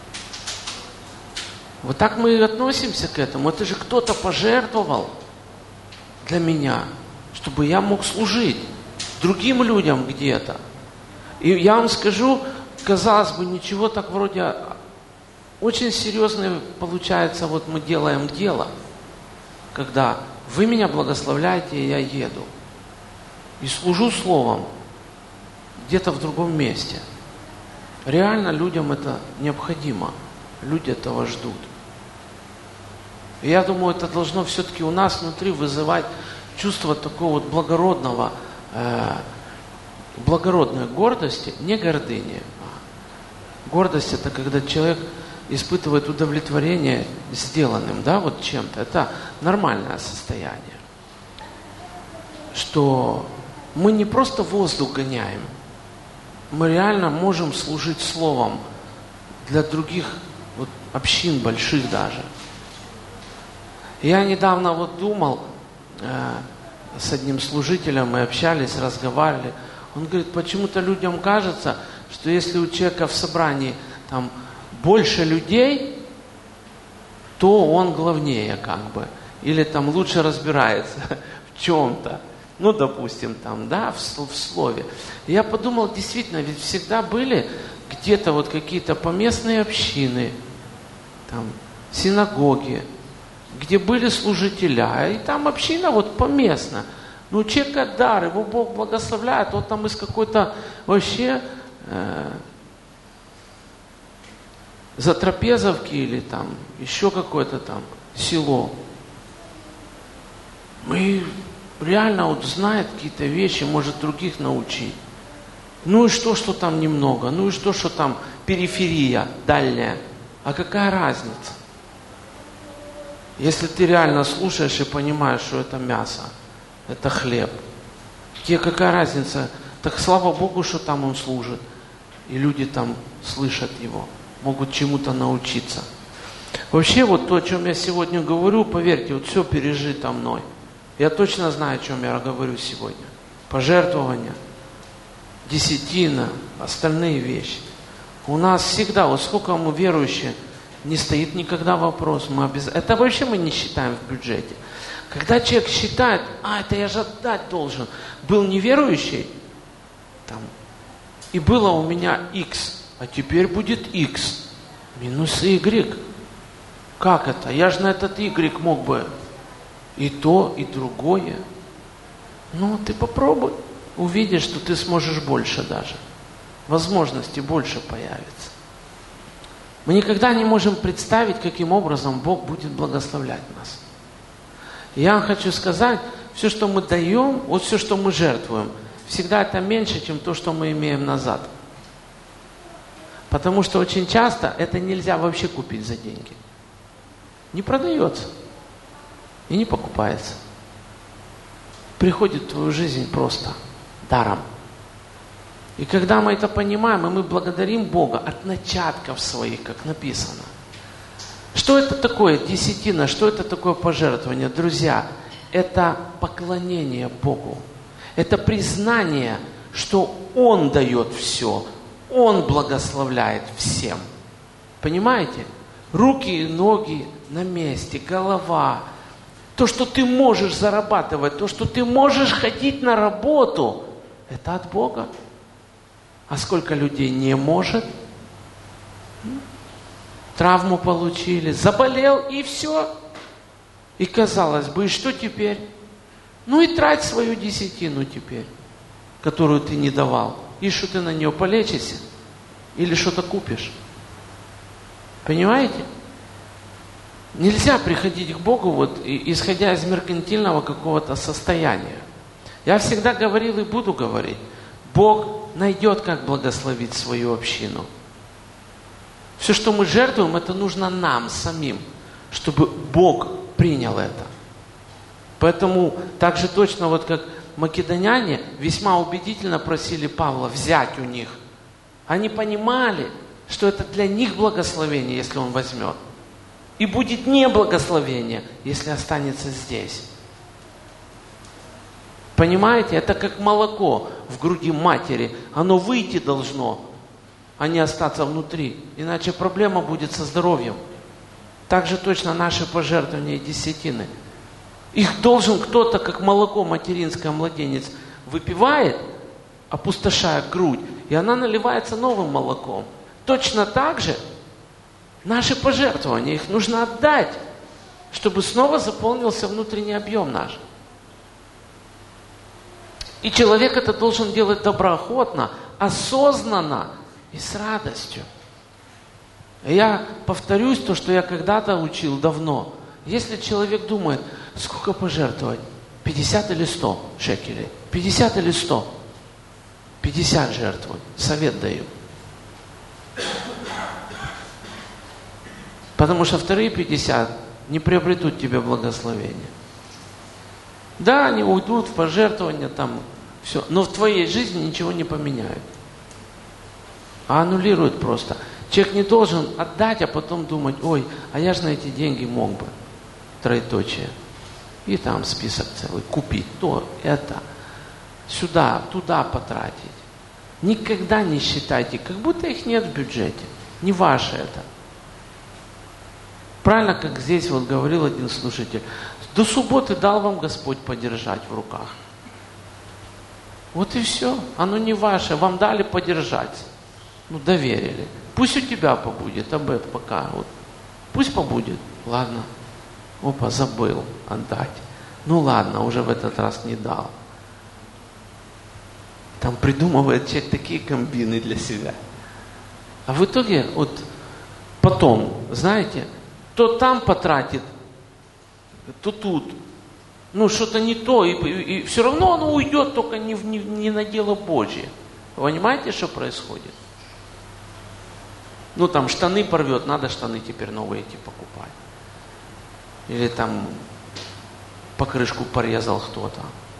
вот так мы и относимся к этому. Это же кто-то пожертвовал для меня, чтобы я мог служить другим людям где-то. И я вам скажу, казалось бы, ничего так вроде очень серьезное получается, вот мы делаем дело, когда вы меня благословляете, и я еду. И служу словом где-то в другом месте. Реально людям это необходимо. Люди этого ждут. И я думаю, это должно все-таки у нас внутри вызывать чувство такого вот благородного, э, благородной гордости, не гордыни. Гордость — это когда человек испытывает удовлетворение сделанным, да, вот чем-то. Это нормальное состояние. Что мы не просто воздух гоняем, мы реально можем служить словом для других вот, общин больших даже. Я недавно вот думал э, с одним служителем, мы общались, разговаривали. Он говорит, почему-то людям кажется, что если у человека в собрании там больше людей, то он главнее как бы. Или там лучше разбирается в чем-то. Ну, допустим, там, да, в, в слове. И я подумал, действительно, ведь всегда были где-то вот какие-то поместные общины, там, синагоги, где были служителя, и там община вот поместно. Ну, у человека дар, его Бог благословляет, он там из какой-то вообще э, Затрапезовки или там еще какое-то там село. Мы реально вот знает какие-то вещи, может других научить. Ну и что, что там немного, ну и что, что там периферия дальняя. А какая разница? Если ты реально слушаешь и понимаешь, что это мясо, это хлеб, тебе какая разница? Так слава Богу, что там он служит. И люди там слышат его, могут чему-то научиться. Вообще вот то, о чем я сегодня говорю, поверьте, вот все пережито мной. Я точно знаю, о чем я говорю сегодня. Пожертвования, десятина, остальные вещи. У нас всегда, вот сколько мы верующие, не стоит никогда вопрос. Мы обяз... Это вообще мы не считаем в бюджете. Когда человек считает, а, это я же отдать должен. Был неверующий, там, и было у меня X, а теперь будет X, минус Y. Как это? Я же на этот Y мог бы и то, и другое. Ну, ты попробуй. Увидишь, что ты сможешь больше даже. Возможностей больше появится. Мы никогда не можем представить, каким образом Бог будет благословлять нас. Я вам хочу сказать, все, что мы даем, вот все, что мы жертвуем, всегда это меньше, чем то, что мы имеем назад. Потому что очень часто это нельзя вообще купить за деньги. Не продается и не покупается. Приходит в твою жизнь просто даром. И когда мы это понимаем, и мы благодарим Бога от начатков своих, как написано. Что это такое десятина? Что это такое пожертвование? Друзья, это поклонение Богу. Это признание, что Он дает все. Он благословляет всем. Понимаете? Руки и ноги на месте, голова. То, что ты можешь зарабатывать, то, что ты можешь ходить на работу, это от Бога. А сколько людей не может? Травму получили, заболел и все. И казалось бы, и что теперь? Ну и трать свою десятину теперь, которую ты не давал. И что ты на нее полечишься? или что-то купишь. Понимаете? Нельзя приходить к Богу, вот, исходя из меркантильного какого-то состояния. Я всегда говорил и буду говорить, Бог найдет, как благословить свою общину. Все, что мы жертвуем, это нужно нам самим, чтобы Бог принял это. Поэтому так же точно, вот как македоняне весьма убедительно просили Павла взять у них. Они понимали, что это для них благословение, если он возьмет. И будет неблагословение, если останется здесь. Понимаете? Это как молоко в груди матери. Оно выйти должно, а не остаться внутри. Иначе проблема будет со здоровьем. Так же точно наши пожертвования и десятины. Их должен кто-то, как молоко материнское, младенец, выпивает, опустошая грудь, и она наливается новым молоком. Точно так же наши пожертвования, их нужно отдать, чтобы снова заполнился внутренний объем наш. И человек это должен делать доброохотно, осознанно и с радостью. Я повторюсь то, что я когда-то учил давно. Если человек думает, сколько пожертвовать? пятьдесят или сто шекелей? пятьдесят или сто? пятьдесят жертвуй. Совет даю. Потому что вторые пятьдесят не приобретут тебе благословения. Да, они уйдут в пожертвования, там все, но в твоей жизни ничего не поменяют. А аннулируют просто. Человек не должен отдать, а потом думать, ой, а я же на эти деньги мог бы. Троеточие. И там список целый. Купить то, это. Сюда, туда потратить. Никогда не считайте, как будто их нет в бюджете. Не ваше это. Правильно, как здесь вот говорил один слушатель. До субботы дал вам Господь подержать в руках. Вот и все. Оно не ваше. Вам дали подержать. Ну, доверили. Пусть у тебя побудет, об этом пока. Вот. Пусть побудет. Ладно. Опа, забыл отдать. Ну ладно, уже в этот раз не дал. Там придумывает человек такие комбины для себя. А в итоге, вот потом, знаете, то там потратит, то тут. Ну, что-то не то, и, и, и все равно оно уйдет, только не, в, не, не на дело Божье. Вы понимаете, что происходит? Ну, там штаны порвет, надо штаны теперь новые идти покупать. Или там покрышку порезал кто-то.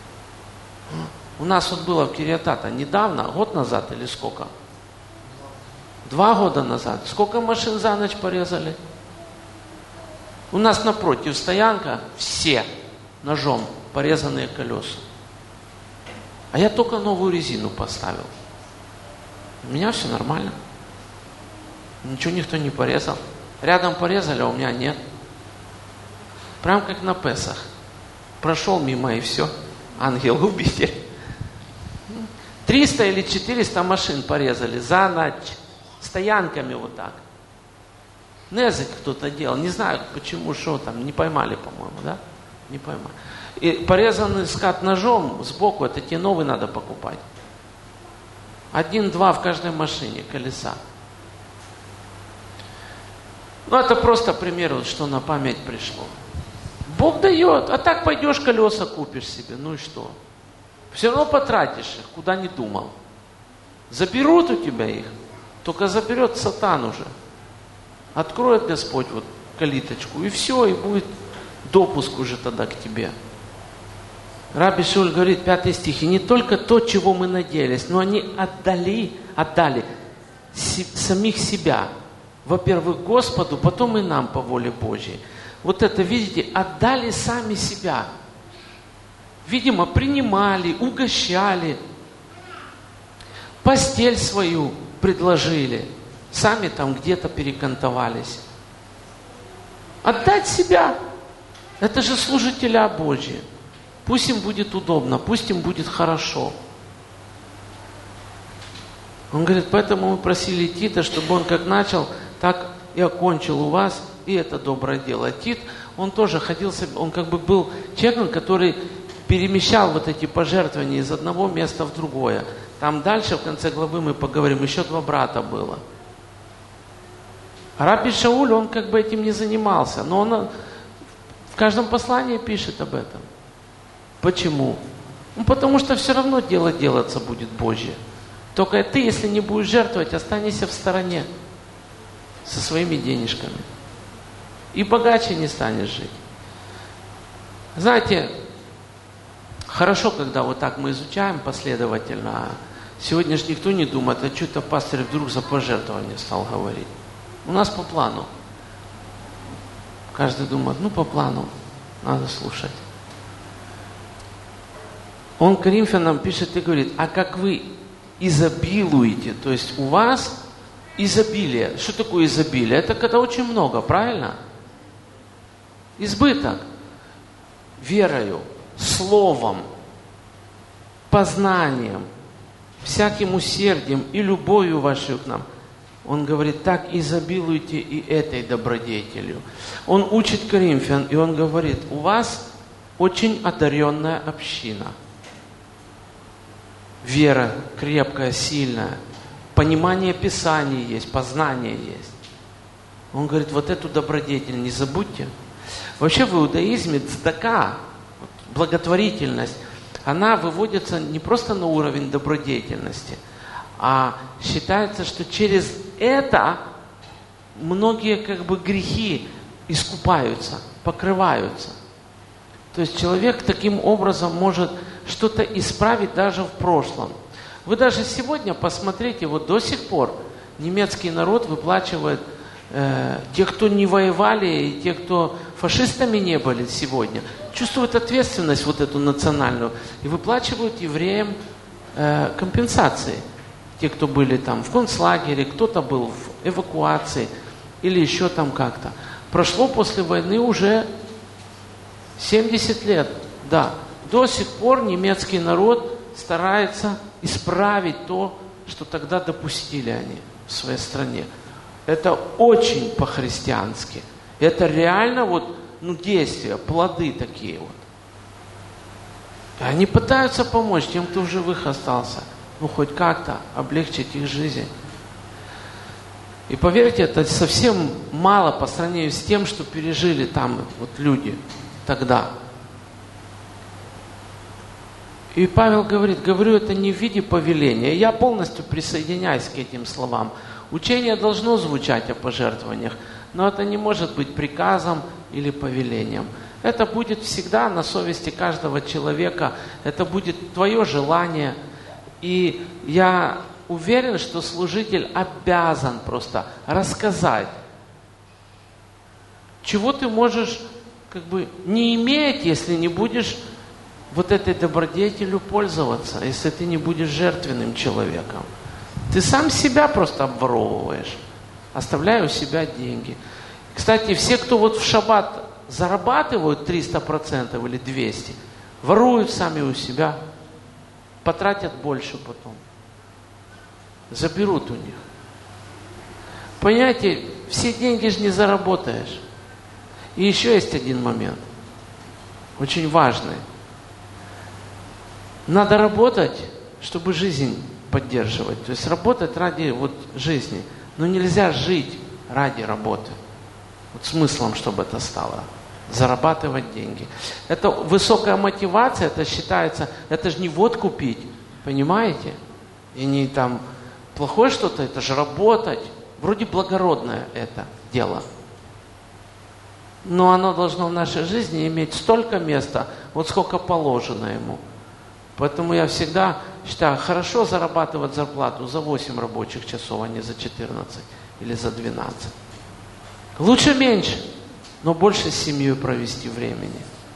У нас вот было в Кирьят-Ата недавно, год назад или сколько? Два года назад. Сколько машин за ночь порезали? У нас напротив стоянка, все ножом порезанные колеса. А я только новую резину поставил. У меня все нормально. Ничего никто не порезал. Рядом порезали, а у меня нет. Прям как на Песах. Прошел мимо и все. Ангел-убитель. триста или четыреста машин порезали за ночь. Стоянками вот так. Незик кто-то делал. Не знаю почему, что там. Не поймали, по-моему, да? Не поймали. И порезанный скат ножом сбоку, это те новые надо покупать. Один-два в каждой машине колеса. Ну, это просто пример, вот, что на память пришло. Бог дает, а так пойдешь колеса купишь себе, ну и что? Все равно потратишь их, куда не думал. Заберут у тебя их, только заберет сатан уже. Откроет Господь вот калиточку, и все, и будет допуск уже тогда к тебе. Раби Шауль говорит, пятый стих, и не только то, чего мы надеялись, но они отдали, отдали си, самих себя. Во-первых, Господу, потом и нам по воле Божьей. Вот это, видите, отдали сами себя. Видимо, принимали, угощали, постель свою предложили, сами там где-то перекантовались. Отдать себя, это же служителя Божьи. Пусть им будет удобно, пусть им будет хорошо. Он говорит, поэтому мы просили Тита, чтобы он как начал, так и окончил у вас, и это доброе дело. Тит, он тоже ходил, он как бы был человеком, который перемещал вот эти пожертвования из одного места в другое. Там дальше, в конце главы мы поговорим, еще два брата было. Раби Шауль, он как бы этим не занимался, но он в каждом послании пишет об этом. Почему? Ну, потому что все равно дело делаться будет Божье. Только ты, если не будешь жертвовать, останешься в стороне со своими денежками. И богаче не станешь жить. Знаете, хорошо, когда вот так мы изучаем последовательно. Сегодня же никто не думает, а что-то пастырь вдруг за пожертвование стал говорить. У нас по плану. Каждый думает, ну по плану, надо слушать. Он Коринфянам пишет и говорит, а как вы изобилуете, то есть у вас изобилие. Что такое изобилие? Это когда очень много, правильно? Избыток. Верою, словом, познанием, всяким усердием и любовью вашей к нам. Он говорит, так изобилуйте и этой добродетелью. Он учит Коринфян, и он говорит, у вас очень одаренная община. Вера крепкая, сильная. Понимание Писания есть, познание есть. Он говорит, вот эту добродетель не забудьте. Вообще в иудаизме цдака, благотворительность, она выводится не просто на уровень добродетельности, а считается, что через это многие как бы грехи искупаются, покрываются. То есть человек таким образом может что-то исправить даже в прошлом. Вы даже сегодня посмотрите, вот до сих пор немецкий народ выплачивает э, те, кто не воевали, и те, кто фашистами не были сегодня, чувствуют ответственность вот эту национальную и выплачивают евреям э, компенсации. Те, кто были там в концлагере, кто-то был в эвакуации или еще там как-то. Прошло после войны уже семьдесят лет, да. До сих пор немецкий народ старается исправить то, что тогда допустили они в своей стране. Это очень по-христиански. Это реально вот, ну, действия, плоды такие вот. И они пытаются помочь тем, кто в живых остался. Ну, хоть как-то облегчить их жизнь. И поверьте, это совсем мало по сравнению с тем, что пережили там вот люди тогда. И Павел говорит, говорю это не в виде повеления. Я полностью присоединяюсь к этим словам. Учение должно звучать о пожертвованиях, но это не может быть приказом или повелением. Это будет всегда на совести каждого человека. Это будет твое желание. И я уверен, что служитель обязан просто рассказать, чего ты можешь как бы не иметь, если не будешь вот этой добродетелью пользоваться, если ты не будешь жертвенным человеком. Ты сам себя просто обворовываешь, оставляя у себя деньги. Кстати, все, кто вот в шаббат зарабатывают триста процентов или двести, воруют сами у себя, потратят больше потом. Заберут у них. Понимаете, все деньги же не заработаешь. И еще есть один момент, очень важный. Надо работать, чтобы жизнь поддерживать. То есть работать ради вот жизни. Но нельзя жить ради работы. Вот смыслом, чтобы это стало. Зарабатывать деньги. Это высокая мотивация, это считается, это же не водку пить, понимаете? И не там плохое что-то, это же работать. Вроде благородное это дело. Но оно должно в нашей жизни иметь столько места, вот сколько положено ему. Поэтому я всегда считаю, хорошо зарабатывать зарплату за восемь рабочих часов, а не за четырнадцать или за двенадцать. Лучше меньше, но больше с семьей провести времени.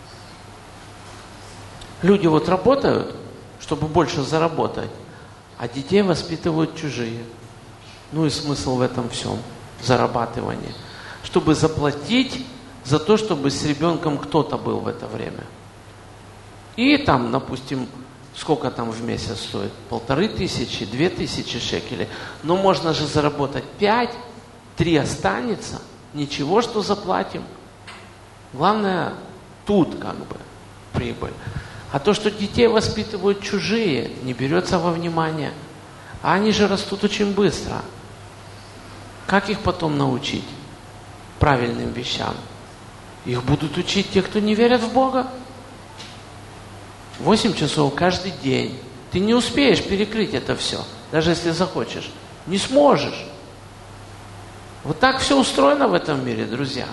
Люди вот работают, чтобы больше заработать, а детей воспитывают чужие. Ну и смысл в этом всем, зарабатывание. Чтобы заплатить за то, чтобы с ребенком кто-то был в это время. И там, допустим, сколько там в месяц стоит? Полторы тысячи, две тысячи шекелей. Но можно же заработать пять, три останется. Ничего, что заплатим. Главное, тут как бы прибыль. А то, что детей воспитывают чужие, не берется во внимание. А они же растут очень быстро. Как их потом научить правильным вещам? Их будут учить те, кто не верят в Бога. Восемь часов каждый день. Ты не успеешь перекрыть это все, даже если захочешь. Не сможешь. Вот так все устроено в этом мире, друзья.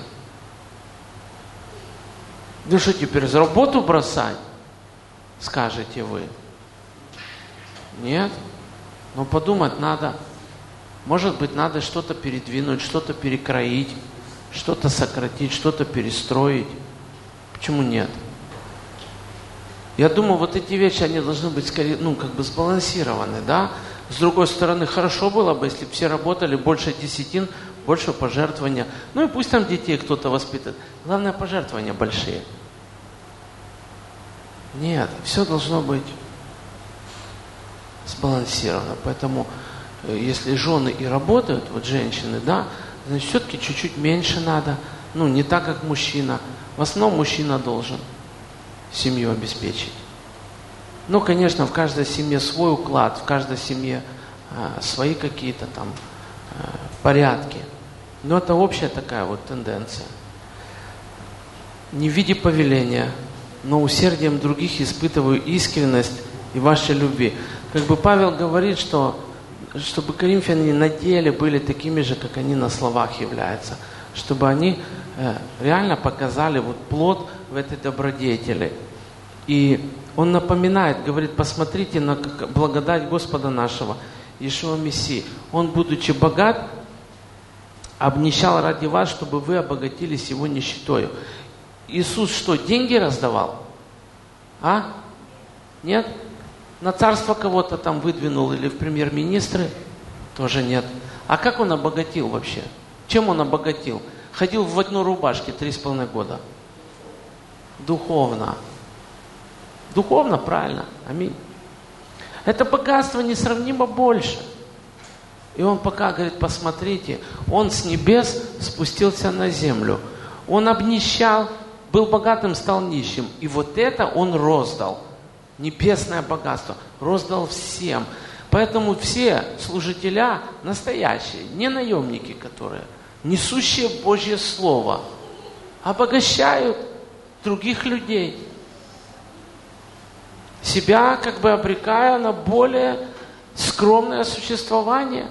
Ну что теперь, за работу бросать? Скажете вы. Нет? Но подумать надо. Может быть, надо что-то передвинуть, что-то перекроить, что-то сократить, что-то перестроить. Почему нет? Я думаю, вот эти вещи, они должны быть скорее, ну, как бы сбалансированы, да? С другой стороны, хорошо было бы, если бы все работали, больше десятин, больше пожертвования. Ну и пусть там детей кто-то воспитывает. Главное, пожертвования большие. Нет, все должно быть сбалансировано. Поэтому, если жены и работают, вот женщины, да, значит, все-таки чуть-чуть меньше надо. Ну, не так, как мужчина. В основном мужчина должен семью обеспечить. Ну, конечно, в каждой семье свой уклад, в каждой семье э, свои какие-то там э, порядки. Но это общая такая вот тенденция. Не в виде повеления, но усердием других испытываю искренность и вашей любви. Как бы Павел говорит, что чтобы коринфяне на деле были такими же, как они на словах являются. Чтобы они э, реально показали вот плод в этой добродетели. И он напоминает, говорит, посмотрите на благодать Господа нашего, Иешуа Мессии. Он, будучи богат, обнищал ради вас, чтобы вы обогатились его нищетою. Иисус что, деньги раздавал? А? Нет? На царство кого-то там выдвинул или в премьер-министры? Тоже нет. А как он обогатил вообще? Чем он обогатил? Ходил в одной рубашке три с половиной года. Духовно. Духовно, правильно. Аминь. Это богатство несравнимо больше. И он пока говорит, посмотрите, он с небес спустился на землю. Он обнищал, был богатым, стал нищим. И вот это он роздал. Небесное богатство. Роздал всем. Поэтому все служителя настоящие, не наемники, которые, несущие Божье Слово, обогащают других людей. Себя как бы обрекая на более скромное существование.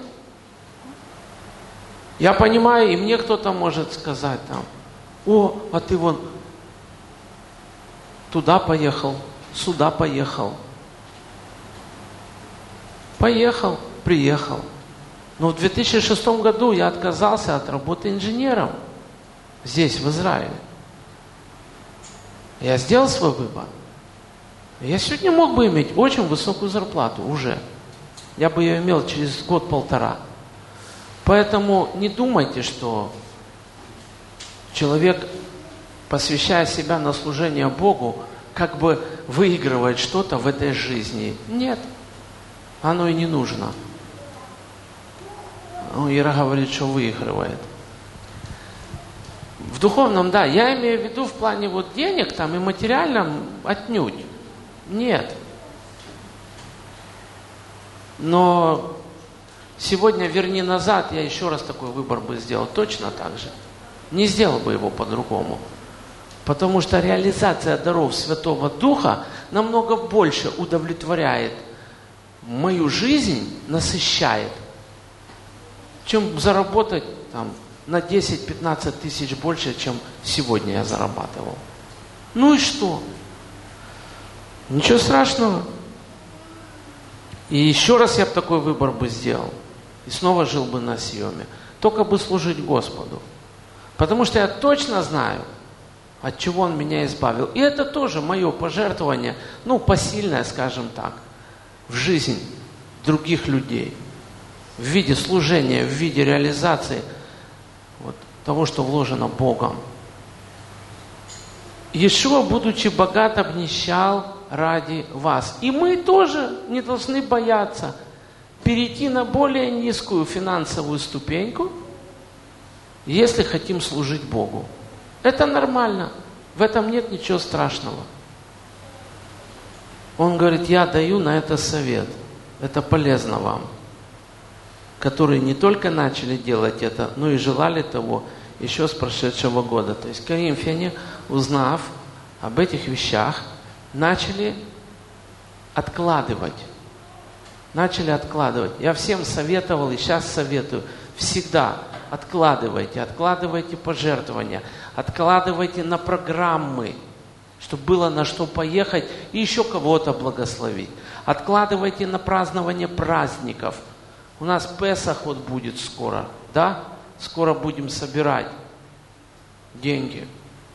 Я понимаю, и мне кто-то может сказать там, о, а ты вон туда поехал, сюда поехал. Поехал, приехал. Но в две тысячи шестом году я отказался от работы инженером здесь, в Израиле. Я сделал свой выбор. Я сегодня мог бы иметь очень высокую зарплату уже. Я бы ее имел через год-полтора. Поэтому не думайте, что человек, посвящая себя на служение Богу, как бы выигрывает что-то в этой жизни. Нет, оно и не нужно. Ну, Ира говорит, что выигрывает. В духовном, да, я имею в виду в плане вот денег там и материальном отнюдь. Нет. Но сегодня верни назад, я еще раз такой выбор бы сделал точно так же. Не сделал бы его по-другому. Потому что реализация даров Святого Духа намного больше удовлетворяет мою жизнь, насыщает, чем заработать там на десять-пятнадцать тысяч больше, чем сегодня я зарабатывал. Ну и что? Ничего страшного. И еще раз я бы такой выбор бы сделал. И снова жил бы на съеме. Только бы служить Господу. Потому что я точно знаю, от чего Он меня избавил. И это тоже мое пожертвование, ну, посильное, скажем так, в жизнь других людей. В виде служения, в виде реализации вот, того, что вложено Богом. Иешуа, будучи богат, обнищал ради вас. И мы тоже не должны бояться перейти на более низкую финансовую ступеньку, если хотим служить Богу. Это нормально. В этом нет ничего страшного. Он говорит, я даю на это совет. Это полезно вам. Которые не только начали делать это, но и желали того еще с прошедшего года. То есть коринфяне, узнав об этих вещах, начали откладывать. Начали откладывать. Я всем советовал и сейчас советую. Всегда откладывайте, откладывайте пожертвования, откладывайте на программы, чтобы было на что поехать и еще кого-то благословить. Откладывайте на празднование праздников. У нас Песах вот будет скоро, да? Скоро будем собирать деньги.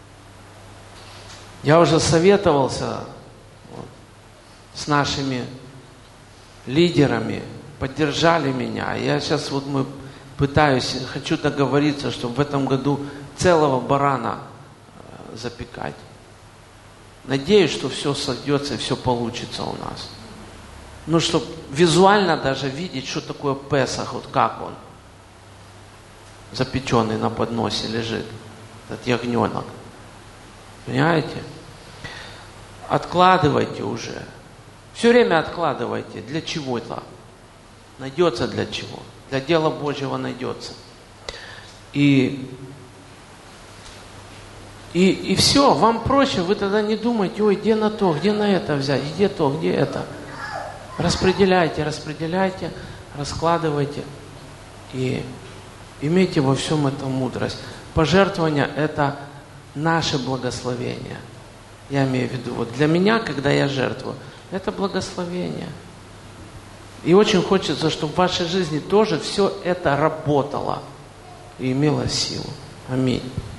Я уже советовался вот, с нашими лидерами, поддержали меня. Я сейчас вот мы пытаюсь, хочу договориться, чтобы в этом году целого барана запекать. Надеюсь, что все сойдется и все получится у нас. Ну, чтобы визуально даже видеть, что такое Песах, вот как он запеченный на подносе лежит, этот ягненок. Понимаете? Откладывайте уже. Все время откладывайте. Для чего-то. Найдется для чего. Для дела Божьего найдется. И, и, и все, вам проще, вы тогда не думаете, ой, где на то, где на это взять, где то, где это. Распределяйте, распределяйте, раскладывайте и имейте во всем этом мудрость. Пожертвование – это наше благословение. Я имею в виду, вот для меня, когда я жертвую, это благословение. И очень хочется, чтобы в вашей жизни тоже все это работало и имело силу. Аминь.